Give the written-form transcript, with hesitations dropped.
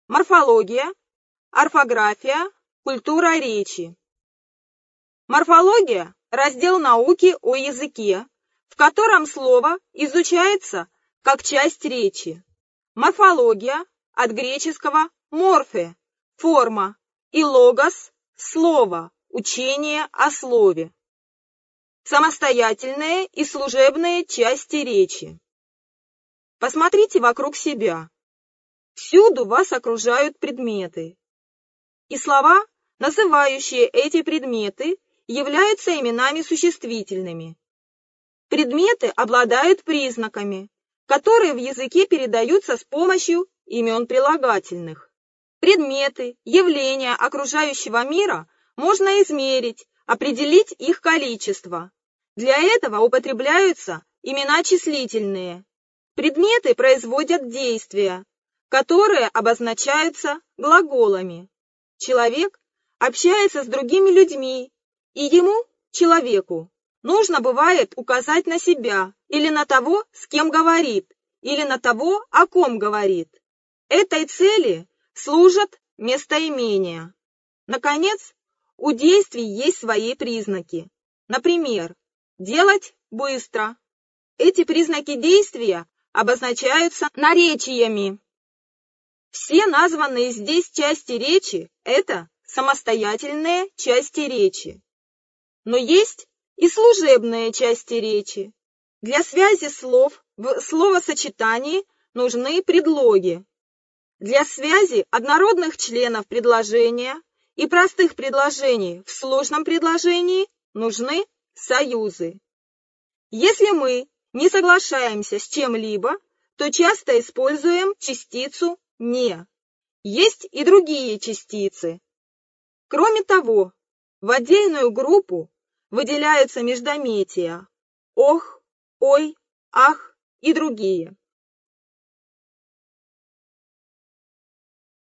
Морфология, орфография, культура речи. Морфология – раздел науки о языке, в котором слово изучается как часть речи. Морфология от греческого «морфе» – форма и логос – слово, учение о слове. Самостоятельные и служебные части речи. Посмотрите вокруг себя. Всюду вас окружают предметы. И слова, называющие эти предметы, являются именами существительными. Предметы обладают признаками, которые в языке передаются с помощью имен прилагательных. Предметы, явления окружающего мира можно измерить, определить их количество. Для этого употребляются имена числительные. Предметы производят действия, которые обозначаются глаголами. Человек общается с другими людьми, и ему, человеку, нужно бывает указать на себя или на того, с кем говорит, или на того, о ком говорит. Этой цели служат местоимения. Наконец, у действий есть свои признаки. Например, делать быстро. Эти признаки действия обозначаются наречиями. Все названные здесь части речи – это самостоятельные части речи. Но есть и служебные части речи. Для связи слов в словосочетании нужны предлоги. Для связи однородных членов предложения и простых предложений в сложном предложении нужны союзы. Если мы не соглашаемся с чем-либо, то часто используем частицу «не». Есть и другие частицы. Кроме того, в отдельную группу выделяются междометия «ох», «ой», «ах» и другие.